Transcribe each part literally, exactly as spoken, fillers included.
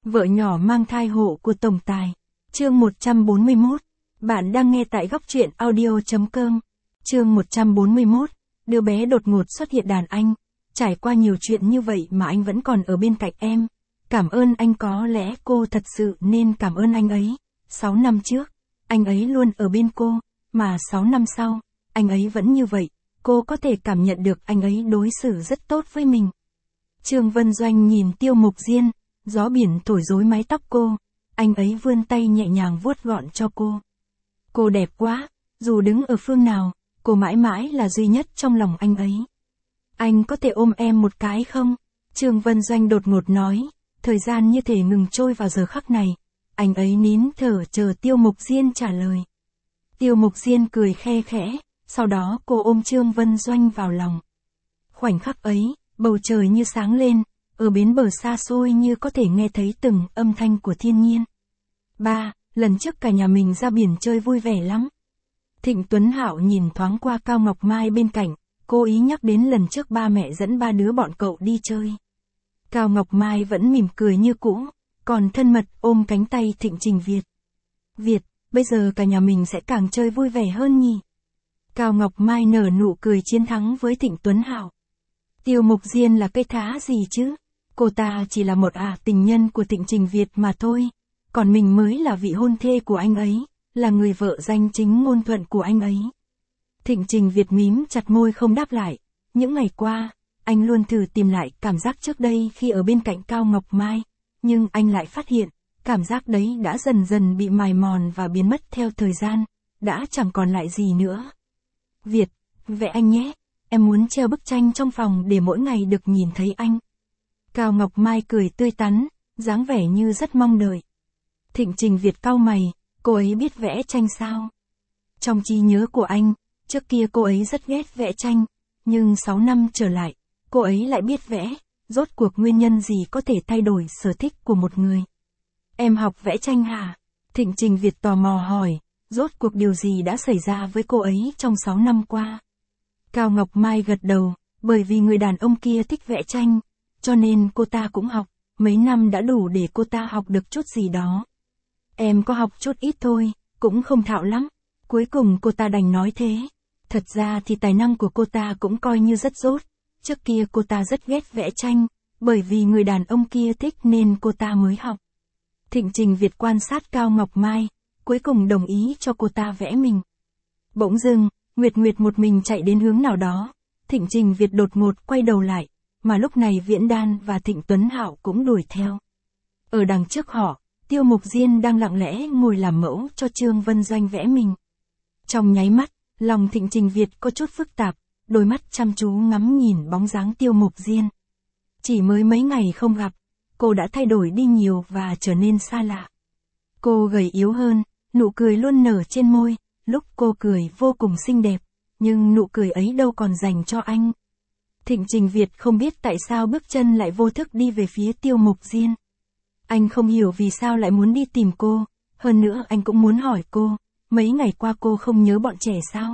Vợ nhỏ mang thai hộ của tổng tài. Chương một trăm bốn mươi mốt. Bạn đang nghe tại góc truyện audio.com. Chương một trăm bốn mươi mốt. Đứa bé đột ngột xuất hiện đàn anh. Trải qua nhiều chuyện như vậy mà anh vẫn còn ở bên cạnh em. Cảm ơn anh, có lẽ cô thật sự nên cảm ơn anh ấy. Sáu năm trước, anh ấy luôn ở bên cô, mà sáu năm sau, anh ấy vẫn như vậy. Cô có thể cảm nhận được anh ấy đối xử rất tốt với mình. Trương Vân Doanh nhìn Tiêu Mục Diên, gió biển thổi rối mái tóc cô, anh ấy vươn tay nhẹ nhàng vuốt gọn cho cô. Cô đẹp quá, dù đứng ở phương nào, cô mãi mãi là duy nhất trong lòng anh ấy. Anh có thể ôm em một cái không? Trương Vân Doanh đột ngột nói, thời gian như thể ngừng trôi vào giờ khắc này. Anh ấy nín thở chờ Tiêu Mục Diên trả lời. Tiêu Mục Diên cười khe khẽ, sau đó cô ôm Trương Vân Doanh vào lòng. Khoảnh khắc ấy, bầu trời như sáng lên, ở bến bờ xa xôi như có thể nghe thấy từng âm thanh của thiên nhiên. Ba, lần trước cả nhà mình ra biển chơi vui vẻ lắm. Thịnh Tuấn Hạo nhìn thoáng qua Cao Ngọc Mai bên cạnh, cố ý nhắc đến lần trước ba mẹ dẫn ba đứa bọn cậu đi chơi. Cao Ngọc Mai vẫn mỉm cười như cũ, còn thân mật ôm cánh tay Thịnh Trình Việt. Việt, bây giờ cả nhà mình sẽ càng chơi vui vẻ hơn nhỉ? Cao Ngọc Mai nở nụ cười chiến thắng với Thịnh Tuấn Hạo. Tiêu Mục Diên là cái thá gì chứ? Cô ta chỉ là một ả tình nhân của Thịnh Trình Việt mà thôi. Còn mình mới là vị hôn thê của anh ấy, là người vợ danh chính ngôn thuận của anh ấy. Thịnh Trình Việt mím chặt môi không đáp lại. Những ngày qua, anh luôn thử tìm lại cảm giác trước đây khi ở bên cạnh Cao Ngọc Mai. Nhưng anh lại phát hiện, cảm giác đấy đã dần dần bị mài mòn và biến mất theo thời gian, đã chẳng còn lại gì nữa. Việt, vẽ anh nhé, em muốn treo bức tranh trong phòng để mỗi ngày được nhìn thấy anh. Cao Ngọc Mai cười tươi tắn, dáng vẻ như rất mong đợi. Thịnh Trình Việt cau mày, cô ấy biết vẽ tranh sao? Trong trí nhớ của anh, trước kia cô ấy rất ghét vẽ tranh, nhưng sáu năm trở lại, cô ấy lại biết vẽ. Rốt cuộc nguyên nhân gì có thể thay đổi sở thích của một người? Em học vẽ tranh hả? Thịnh Trình Việt tò mò hỏi, rốt cuộc điều gì đã xảy ra với cô ấy trong sáu năm qua? Cao Ngọc Mai gật đầu, bởi vì người đàn ông kia thích vẽ tranh, cho nên cô ta cũng học, mấy năm đã đủ để cô ta học được chút gì đó. Em có học chút ít thôi, cũng không thạo lắm. Cuối cùng cô ta đành nói thế. Thật ra thì tài năng của cô ta cũng coi như rất dốt. Trước kia cô ta rất ghét vẽ tranh, bởi vì người đàn ông kia thích nên cô ta mới học. Thịnh Trình Việt quan sát Cao Ngọc Mai, cuối cùng đồng ý cho cô ta vẽ mình. Bỗng dưng, Nguyệt Nguyệt một mình chạy đến hướng nào đó. Thịnh Trình Việt đột ngột quay đầu lại, mà lúc này Viễn Đan và Thịnh Tuấn Hạo cũng đuổi theo. Ở đằng trước họ, Tiêu Mục Diên đang lặng lẽ ngồi làm mẫu cho Trương Vân Doanh vẽ mình. Trong nháy mắt, lòng Thịnh Trình Việt có chút phức tạp, đôi mắt chăm chú ngắm nhìn bóng dáng Tiêu Mục Diên. Chỉ mới mấy ngày không gặp, cô đã thay đổi đi nhiều và trở nên xa lạ. Cô gầy yếu hơn, nụ cười luôn nở trên môi, lúc cô cười vô cùng xinh đẹp, nhưng nụ cười ấy đâu còn dành cho anh. Thịnh Trình Việt không biết tại sao bước chân lại vô thức đi về phía Tiêu Mục Diên. Anh không hiểu vì sao lại muốn đi tìm cô, hơn nữa anh cũng muốn hỏi cô, mấy ngày qua cô không nhớ bọn trẻ sao?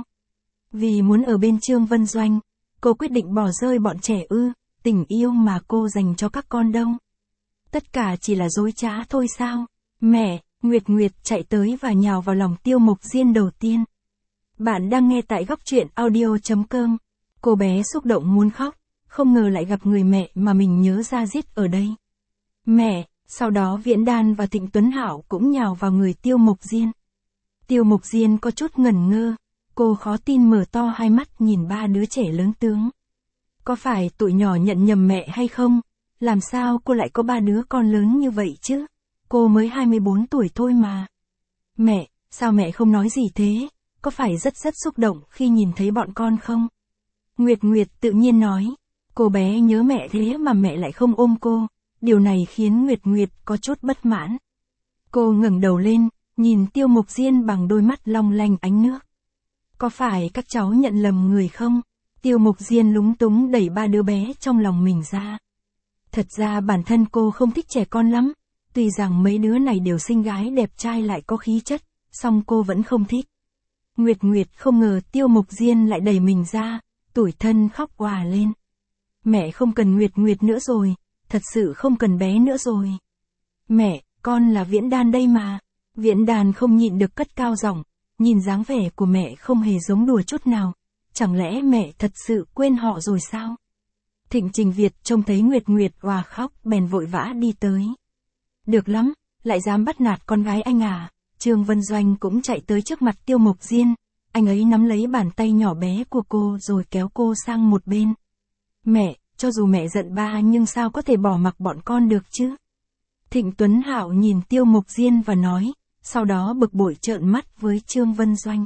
Vì muốn ở bên Trương Vân Doanh, cô quyết định bỏ rơi bọn trẻ ư, tình yêu mà cô dành cho các con đâu. Tất cả chỉ là dối trá thôi sao? Mẹ, Nguyệt Nguyệt chạy tới và nhào vào lòng Tiêu Mục Diên đầu tiên. Bạn đang nghe tại góc truyện audio.com. Cô bé xúc động muốn khóc, không ngờ lại gặp người mẹ mà mình nhớ ra giết ở đây. Mẹ, sau đó Viễn Đan và Thịnh Tuấn Hạo cũng nhào vào người Tiêu Mục Diên. Tiêu Mục Diên có chút ngẩn ngơ, cô khó tin mở to hai mắt nhìn ba đứa trẻ lớn tướng. Có phải tụi nhỏ nhận nhầm mẹ hay không? Làm sao cô lại có ba đứa con lớn như vậy chứ? Cô mới hai mươi bốn tuổi thôi mà. Mẹ, sao mẹ không nói gì thế? Có phải rất rất xúc động khi nhìn thấy bọn con không? Nguyệt Nguyệt tự nhiên nói. Cô bé nhớ mẹ thế mà mẹ lại không ôm cô. Điều này khiến Nguyệt Nguyệt có chút bất mãn. Cô ngẩng đầu lên, nhìn Tiêu Mục Diên bằng đôi mắt long lanh ánh nước. Có phải các cháu nhận lầm người không? Tiêu Mục Diên lúng túng đẩy ba đứa bé trong lòng mình ra. Thật ra bản thân cô không thích trẻ con lắm. Tuy rằng mấy đứa này đều xinh gái đẹp trai lại có khí chất, song cô vẫn không thích. Nguyệt Nguyệt không ngờ Tiêu Mục Diên lại đẩy mình ra, tủi thân khóc òa lên. Mẹ không cần Nguyệt Nguyệt nữa rồi, thật sự không cần bé nữa rồi. Mẹ, con là Viễn Đan đây mà. Viễn Đan không nhịn được cất cao giọng, nhìn dáng vẻ của mẹ không hề giống đùa chút nào. Chẳng lẽ mẹ thật sự quên họ rồi sao? Thịnh Trình Việt trông thấy Nguyệt Nguyệt òa khóc bèn vội vã đi tới. Được lắm, lại dám bắt nạt con gái anh à? Trương Vân Doanh cũng chạy tới trước mặt Tiêu Mộc Diên. Anh ấy nắm lấy bàn tay nhỏ bé của cô rồi kéo cô sang một bên. Mẹ, cho dù mẹ giận ba nhưng sao có thể bỏ mặc bọn con được chứ? Thịnh Tuấn Hạo nhìn Tiêu Mộc Diên và nói, sau đó bực bội trợn mắt với Trương Vân Doanh.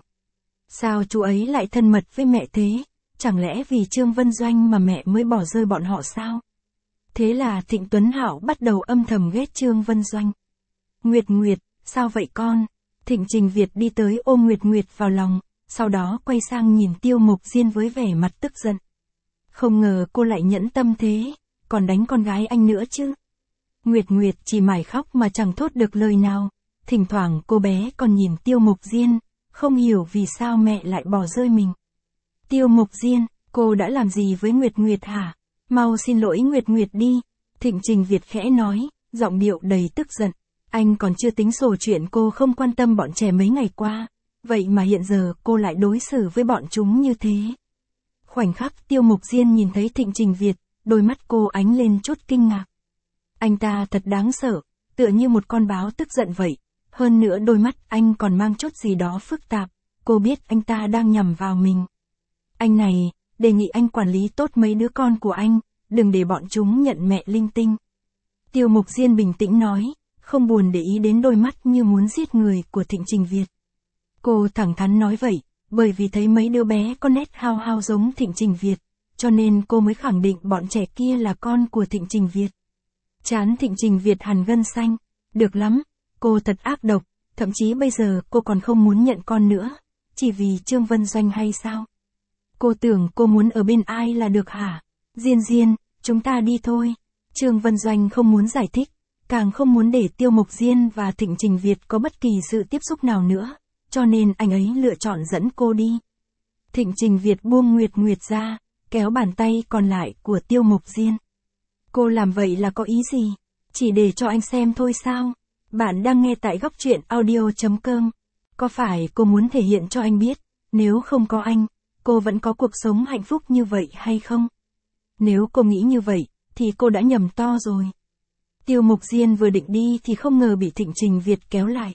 Sao chú ấy lại thân mật với mẹ thế? Chẳng lẽ vì Trương Vân Doanh mà mẹ mới bỏ rơi bọn họ sao? Thế là Thịnh Tuấn Hạo bắt đầu âm thầm ghét Trương Vân Doanh. Nguyệt Nguyệt, sao vậy con? Thịnh Trình Việt đi tới ôm Nguyệt Nguyệt vào lòng, sau đó quay sang nhìn Tiêu Mộc Diên với vẻ mặt tức giận. Không ngờ cô lại nhẫn tâm thế, còn đánh con gái anh nữa chứ. Nguyệt Nguyệt chỉ mải khóc mà chẳng thốt được lời nào, thỉnh thoảng cô bé còn nhìn Tiêu Mộc Diên, không hiểu vì sao mẹ lại bỏ rơi mình. Tiêu Mộc Diên, cô đã làm gì với Nguyệt Nguyệt hả? Mau xin lỗi Nguyệt Nguyệt đi. Thịnh Trình Việt khẽ nói, giọng điệu đầy tức giận. Anh còn chưa tính sổ chuyện cô không quan tâm bọn trẻ mấy ngày qua. Vậy mà hiện giờ cô lại đối xử với bọn chúng như thế. Khoảnh khắc Tiêu Mộc Diên nhìn thấy Thịnh Trình Việt, đôi mắt cô ánh lên chút kinh ngạc. Anh ta thật đáng sợ, tựa như một con báo tức giận vậy. Hơn nữa đôi mắt anh còn mang chút gì đó phức tạp. Cô biết anh ta đang nhằm vào mình. Anh này, đề nghị anh quản lý tốt mấy đứa con của anh, đừng để bọn chúng nhận mẹ linh tinh. Tiêu Mộc Diên bình tĩnh nói, không buồn để ý đến đôi mắt như muốn giết người của Thịnh Trình Việt. Cô thẳng thắn nói vậy, bởi vì thấy mấy đứa bé có nét hao hao giống Thịnh Trình Việt, cho nên cô mới khẳng định bọn trẻ kia là con của Thịnh Trình Việt. Trán Thịnh Trình Việt hằn gân xanh, được lắm, cô thật ác độc, thậm chí bây giờ cô còn không muốn nhận con nữa, chỉ vì Trương Vân Doanh hay sao? Cô tưởng cô muốn ở bên ai là được hả? Diên Diên, chúng ta đi thôi. Trương Vân Doanh không muốn giải thích, càng không muốn để Tiêu Mộc Diên và Thịnh Trình Việt có bất kỳ sự tiếp xúc nào nữa, cho nên anh ấy lựa chọn dẫn cô đi. Thịnh Trình Việt buông Nguyệt Nguyệt ra, kéo bàn tay còn lại của Tiêu Mộc Diên. Cô làm vậy là có ý gì? Chỉ để cho anh xem thôi sao? Bạn đang nghe tại góc truyện audio chấm com. Có phải cô muốn thể hiện cho anh biết, nếu không có anh, cô vẫn có cuộc sống hạnh phúc như vậy hay không? Nếu cô nghĩ như vậy, thì cô đã nhầm to rồi. Tiêu Mộc Diên vừa định đi thì không ngờ bị Thịnh Trình Việt kéo lại.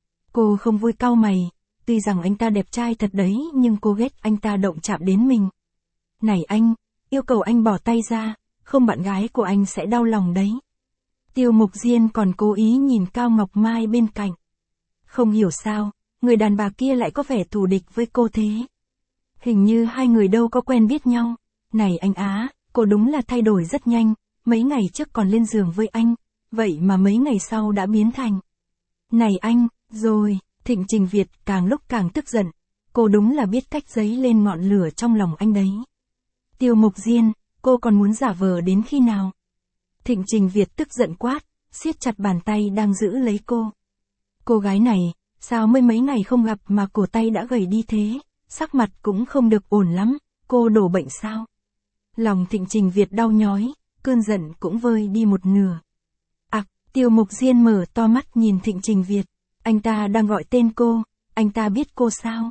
Cô không vui cau mày, tuy rằng anh ta đẹp trai thật đấy nhưng cô ghét anh ta động chạm đến mình. Này anh, yêu cầu anh bỏ tay ra, không bạn gái của anh sẽ đau lòng đấy. Tiêu Mộc Diên còn cố ý nhìn Cao Ngọc Mai bên cạnh. Không hiểu sao, người đàn bà kia lại có vẻ thù địch với cô thế. Hình như hai người đâu có quen biết nhau. Này anh Á, cô đúng là thay đổi rất nhanh, mấy ngày trước còn lên giường với anh, vậy mà mấy ngày sau đã biến thành. Này anh, rồi, Thịnh Trình Việt càng lúc càng tức giận, cô đúng là biết cách dấy lên ngọn lửa trong lòng anh đấy. Tiêu Mộc Diên, cô còn muốn giả vờ đến khi nào? Thịnh Trình Việt tức giận quát, siết chặt bàn tay đang giữ lấy cô. Cô gái này, sao mới mấy ngày không gặp mà cổ tay đã gầy đi thế, sắc mặt cũng không được ổn lắm, cô đổ bệnh sao? Lòng Thịnh Trình Việt đau nhói, cơn giận cũng vơi đi một nửa. Ặc, Tiêu Mộc Diên mở to mắt nhìn Thịnh Trình Việt, anh ta đang gọi tên cô, anh ta biết cô sao?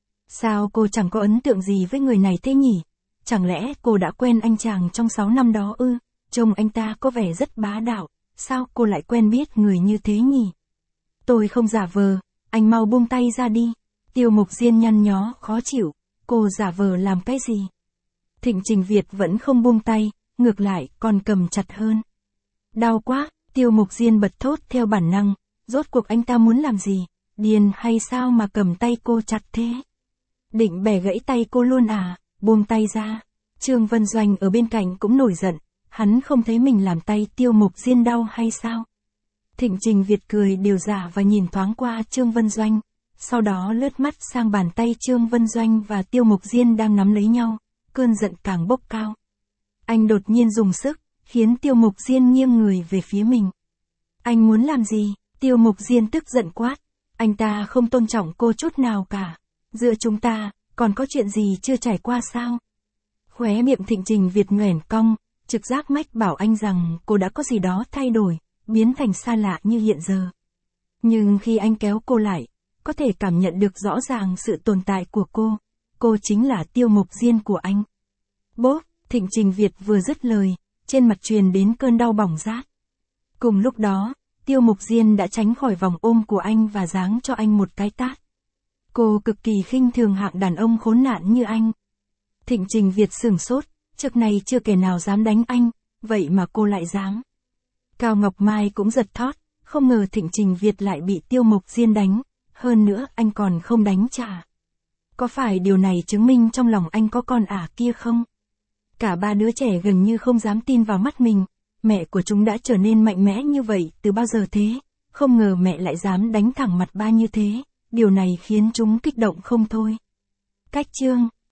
Sao cô chẳng có ấn tượng gì với người này thế nhỉ? Chẳng lẽ cô đã quen anh chàng trong sáu năm đó ư? Trông anh ta có vẻ rất bá đạo, sao cô lại quen biết người như thế nhỉ? Tôi không giả vờ, anh mau buông tay ra đi. Tiêu Mộc Diên nhăn nhó, khó chịu, cô giả vờ làm cái gì? Thịnh Trình Việt vẫn không buông tay, ngược lại còn cầm chặt hơn. Đau quá, Tiêu Mộc Diên bật thốt theo bản năng, rốt cuộc anh ta muốn làm gì? Điên hay sao mà cầm tay cô chặt thế? Định bẻ gãy tay cô luôn à? Buông tay ra. Trương Vân Doanh ở bên cạnh cũng nổi giận, hắn không thấy mình làm tay Tiêu Mộc Diên đau hay sao? Thịnh Trình Việt cười điều giả và nhìn thoáng qua Trương Vân Doanh, sau đó lướt mắt sang bàn tay Trương Vân Doanh và Tiêu Mộc Diên đang nắm lấy nhau, cơn giận càng bốc cao. Anh đột nhiên dùng sức, khiến Tiêu Mộc Diên nghiêng người về phía mình. Anh muốn làm gì? Tiêu Mộc Diên tức giận quát, anh ta không tôn trọng cô chút nào cả. Giữa chúng ta, còn có chuyện gì chưa trải qua sao? Khóe miệng Thịnh Trình Việt nhoẻn cong, trực giác mách bảo anh rằng cô đã có gì đó thay đổi, biến thành xa lạ như hiện giờ. Nhưng khi anh kéo cô lại, có thể cảm nhận được rõ ràng sự tồn tại của cô. Cô chính là Tiêu Mộc Diên của anh. Bốp, Thịnh Trình Việt vừa dứt lời, trên mặt truyền đến cơn đau bỏng rát. Cùng lúc đó, Tiêu Mộc Diên đã tránh khỏi vòng ôm của anh và giáng cho anh một cái tát. Cô cực kỳ khinh thường hạng đàn ông khốn nạn như anh. Thịnh Trình Việt sửng sốt, trước này chưa kẻ nào dám đánh anh, vậy mà cô lại dám. Cao Ngọc Mai cũng giật thót, không ngờ Thịnh Trình Việt lại bị Tiêu Mộc Diên đánh, hơn nữa anh còn không đánh trả. Có phải điều này chứng minh trong lòng anh có con ả kia không? Cả ba đứa trẻ gần như không dám tin vào mắt mình, mẹ của chúng đã trở nên mạnh mẽ như vậy từ bao giờ thế, không ngờ mẹ lại dám đánh thẳng mặt ba như thế, điều này khiến chúng kích động không thôi. Cách chương